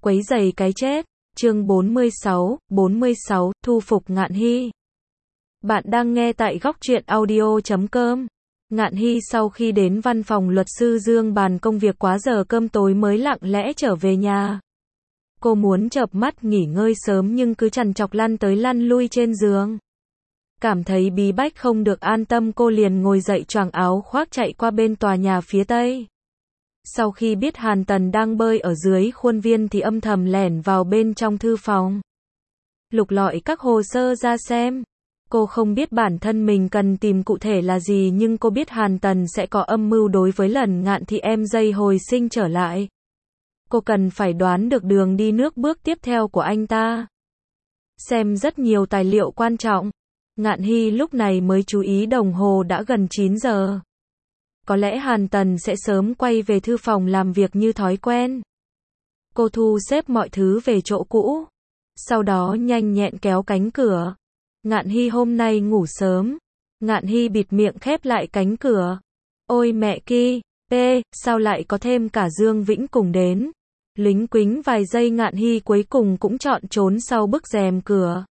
Quấy rầy cái chết. Chương 46, thu phục Ngạn Hy. Bạn đang nghe tại góc truyện audio.com. Ngạn Hy sau khi đến văn phòng luật sư Dương bàn công việc quá giờ cơm tối mới lặng lẽ trở về nhà. Cô muốn chợp mắt nghỉ ngơi sớm nhưng cứ trằn trọc lăn tới lăn lui trên giường. Cảm thấy bí bách không được an tâm, cô liền ngồi dậy choàng áo khoác chạy qua bên tòa nhà phía tây. Sau khi biết Hàn Tần đang bơi ở dưới khuôn viên thì âm thầm lẻn vào bên trong thư phòng. Lục lọi các hồ sơ ra xem. Cô không biết bản thân mình cần tìm cụ thể là gì, nhưng cô biết Hàn Tần sẽ có âm mưu đối với lần Ngạn Thị em dây hồi sinh trở lại. Cô cần phải đoán được đường đi nước bước tiếp theo của anh ta. Xem rất nhiều tài liệu quan trọng. Ngạn Hy lúc này mới chú ý đồng hồ đã gần 9 giờ. Có lẽ Hàn Tần sẽ sớm quay về thư phòng làm việc như thói quen. Cô thu xếp mọi thứ về chỗ cũ. Sau đó nhanh nhẹn kéo cánh cửa. Ngạn Hy hôm nay ngủ sớm. Ngạn Hy bịt miệng khép lại cánh cửa. Ôi mẹ ki, sao lại có thêm cả Dương Vĩnh cùng đến. Lính quính vài giây Ngạn Hy cuối cùng cũng chọn trốn sau bức rèm cửa.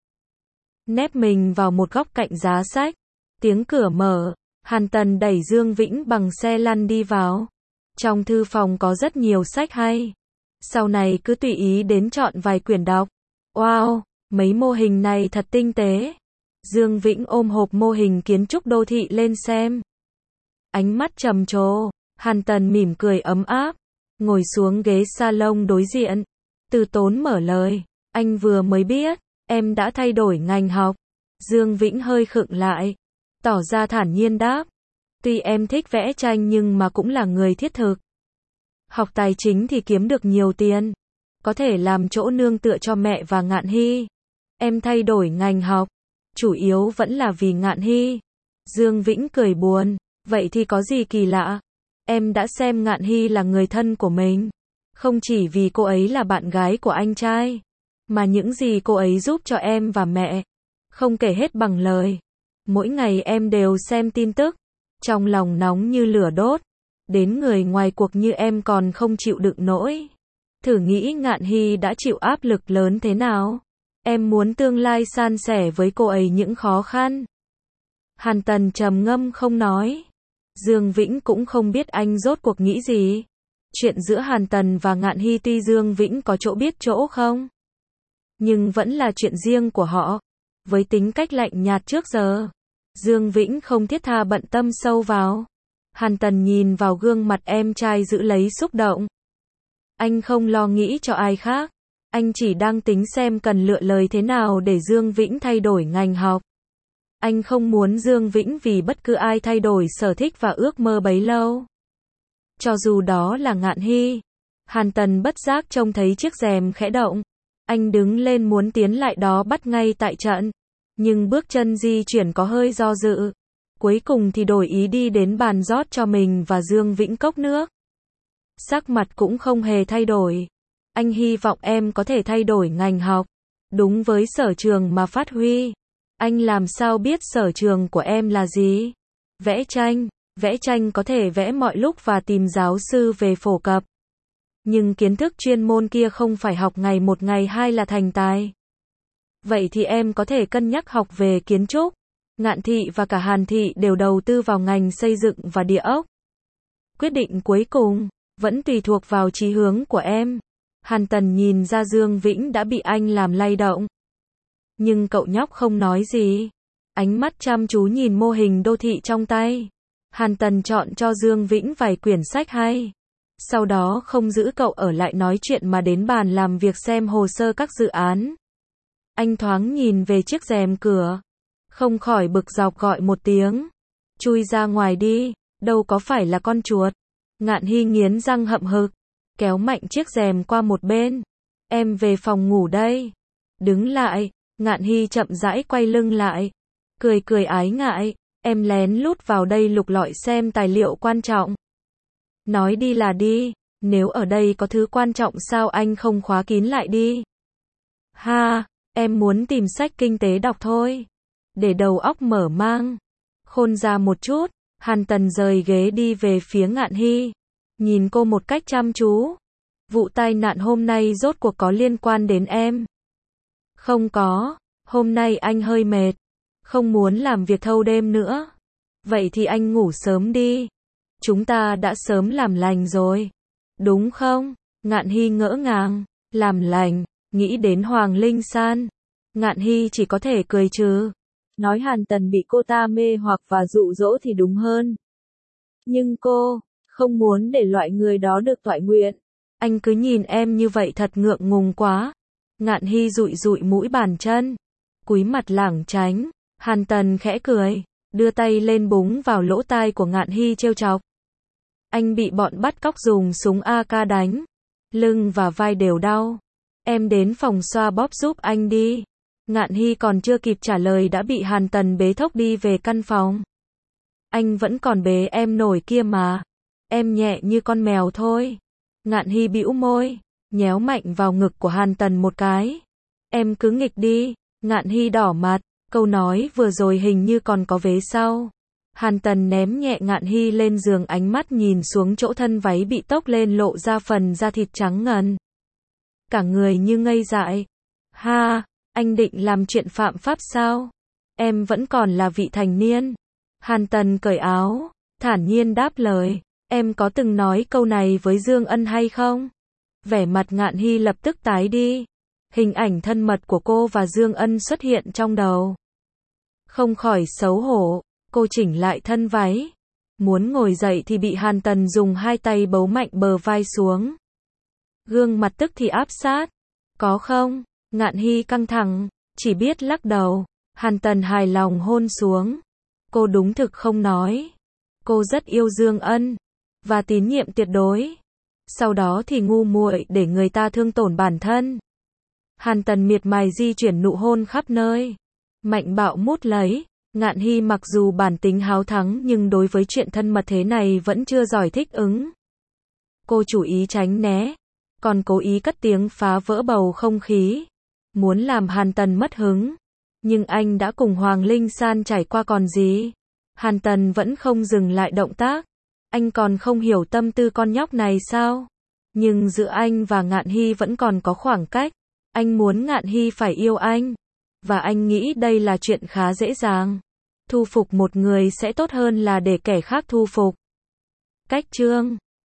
Nép mình vào một góc cạnh giá sách. Tiếng cửa mở. Hàn Tần đẩy Dương Vĩnh bằng xe lăn đi vào. Trong thư phòng có rất nhiều sách hay. Sau này cứ tùy ý đến chọn vài quyển đọc. Wow, mấy mô hình này thật tinh tế. Dương Vĩnh ôm hộp mô hình kiến trúc đô thị lên xem. Ánh mắt trầm trồ. Hàn Tần mỉm cười ấm áp. Ngồi xuống ghế salon đối diện. Từ tốn mở lời. Anh vừa mới biết, em đã thay đổi ngành học. Dương Vĩnh hơi khựng lại. Tỏ ra thản nhiên đáp. Tuy em thích vẽ tranh nhưng mà cũng là người thiết thực. Học tài chính thì kiếm được nhiều tiền. Có thể làm chỗ nương tựa cho mẹ và Ngạn Hy. Em thay đổi ngành học. Chủ yếu vẫn là vì Ngạn Hy. Dương Vĩnh cười buồn. Vậy thì có gì kỳ lạ. Em đã xem Ngạn Hy là người thân của mình. Không chỉ vì cô ấy là bạn gái của anh trai. Mà những gì cô ấy giúp cho em và mẹ. Không kể hết bằng lời. Mỗi ngày em đều xem tin tức. Trong lòng nóng như lửa đốt. Đến người ngoài cuộc như em còn không chịu đựng nổi. Thử nghĩ Ngạn Hy đã chịu áp lực lớn thế nào. Em muốn tương lai san sẻ với cô ấy những khó khăn. Hàn Tần trầm ngâm không nói. Dương Vĩnh cũng không biết anh rốt cuộc nghĩ gì. Chuyện giữa Hàn Tần và Ngạn Hy tuy Dương Vĩnh có chỗ biết chỗ không. Nhưng vẫn là chuyện riêng của họ. Với tính cách lạnh nhạt trước giờ, Dương Vĩnh không thiết tha bận tâm sâu vào. Hàn Tần nhìn vào gương mặt em trai giữ lấy xúc động. Anh không lo nghĩ cho ai khác. Anh chỉ đang tính xem cần lựa lời thế nào để Dương Vĩnh thay đổi ngành học. Anh không muốn Dương Vĩnh vì bất cứ ai thay đổi sở thích và ước mơ bấy lâu. Cho dù đó là Ngạn Hy. Hàn Tần bất giác trông thấy chiếc rèm khẽ động. Anh đứng lên muốn tiến lại đó bắt ngay tại trận. Nhưng bước chân di chuyển có hơi do dự. Cuối cùng thì đổi ý đi đến bàn rót cho mình và Dương Vĩnh cốc nước. Sắc mặt cũng không hề thay đổi. Anh hy vọng em có thể thay đổi ngành học. Đúng với sở trường mà phát huy. Anh làm sao biết sở trường của em là gì? Vẽ tranh. Vẽ tranh có thể vẽ mọi lúc và tìm giáo sư về phổ cập. Nhưng kiến thức chuyên môn kia không phải học ngày một ngày hai là thành tài. Vậy thì em có thể cân nhắc học về kiến trúc. Ngạn Thị và cả Hàn Thị đều đầu tư vào ngành xây dựng và địa ốc. Quyết định cuối cùng vẫn tùy thuộc vào chí hướng của em. Hàn Tần nhìn ra Dương Vĩnh đã bị anh làm lay động. Nhưng cậu nhóc không nói gì. Ánh mắt chăm chú nhìn mô hình đô thị trong tay. Hàn Tần chọn cho Dương Vĩnh vài quyển sách hay. Sau đó không giữ cậu ở lại nói chuyện mà đến bàn làm việc xem hồ sơ các dự án. Anh thoáng nhìn về chiếc rèm cửa. Không khỏi bực dọc gọi một tiếng. Chui ra ngoài đi, đâu có phải là con chuột. Ngạn Hy nghiến răng hậm hực. Kéo mạnh chiếc rèm qua một bên. Em về phòng ngủ đây. Đứng lại. Ngạn Hy chậm rãi quay lưng lại. Cười cười ái ngại. Em lén lút vào đây lục lọi xem tài liệu quan trọng. Nói đi là đi. Nếu ở đây có thứ quan trọng sao anh không khóa kín lại đi. Ha, em muốn tìm sách kinh tế đọc thôi. Để đầu óc mở mang. Khôn ra một chút. Hàn Tần rời ghế đi về phía Ngạn Hy. Nhìn cô một cách chăm chú. Vụ tai nạn hôm nay rốt cuộc có liên quan đến em? Không có, hôm nay anh hơi mệt, không muốn làm việc thâu đêm nữa. Vậy thì anh ngủ sớm đi. Chúng ta đã sớm làm lành rồi. Đúng không? Ngạn Hy ngỡ ngàng. Làm lành, nghĩ đến Hoàng Linh San. Ngạn Hy chỉ có thể cười trừ. Nói Hàn Tần bị cô ta mê hoặc và dụ dỗ thì đúng hơn. Nhưng cô không muốn để loại người đó được toại nguyện. Anh cứ nhìn em như vậy thật ngượng ngùng quá. Ngạn Hy dụi dụi mũi bàn chân, cúi mặt lảng tránh. Hàn Tần khẽ cười, đưa tay lên búng vào lỗ tai của Ngạn Hy trêu chọc. Anh bị bọn bắt cóc dùng súng AK đánh, lưng và vai đều đau. Em đến phòng xoa bóp giúp anh đi. Ngạn Hy còn chưa kịp trả lời đã bị Hàn Tần bế thốc đi về căn phòng. Anh vẫn còn bế em nổi kia mà. Em nhẹ như con mèo thôi. Ngạn Hy bĩu môi, nhéo mạnh vào ngực của Hàn Tần một cái. Em cứ nghịch đi. Ngạn Hy đỏ mặt, câu nói vừa rồi hình như còn có vế sau. Hàn Tần ném nhẹ Ngạn Hy lên giường, ánh mắt nhìn xuống chỗ thân váy bị tốc lên lộ ra phần da thịt trắng ngần. Cả người như ngây dại. Ha, anh định làm chuyện phạm pháp sao? Em vẫn còn là vị thành niên. Hàn Tần cởi áo, thản nhiên đáp lời. Em có từng nói câu này với Dương Ân hay không? Vẻ mặt Ngạn Hy lập tức tái đi. Hình ảnh thân mật của cô và Dương Ân xuất hiện trong đầu. Không khỏi xấu hổ, cô chỉnh lại thân váy. Muốn ngồi dậy thì bị Hàn Tần dùng hai tay bấu mạnh bờ vai xuống. Gương mặt tức thì áp sát. Có không? Ngạn Hy căng thẳng, chỉ biết lắc đầu. Hàn Tần hài lòng hôn xuống. Cô đúng thực không nói. Cô rất yêu Dương Ân và tín nhiệm tuyệt đối. Sau đó thì ngu muội để người ta thương tổn bản thân. Hàn Tần miệt mài di chuyển nụ hôn khắp nơi. Mạnh bạo mút lấy. Ngạn Hy mặc dù bản tính háo thắng nhưng đối với chuyện thân mật thế này vẫn chưa giỏi thích ứng. Cô chủ ý tránh né, còn cố ý cất tiếng phá vỡ bầu không khí. Muốn làm Hàn Tần mất hứng. Nhưng anh đã cùng Hoàng Linh San trải qua còn gì. Hàn Tần vẫn không dừng lại động tác. Anh còn không hiểu tâm tư con nhóc này sao? Nhưng giữa anh và Ngạn Hy vẫn còn có khoảng cách. Anh muốn Ngạn Hy phải yêu anh. Và anh nghĩ đây là chuyện khá dễ dàng. Thu phục một người sẽ tốt hơn là để kẻ khác thu phục. Cách chương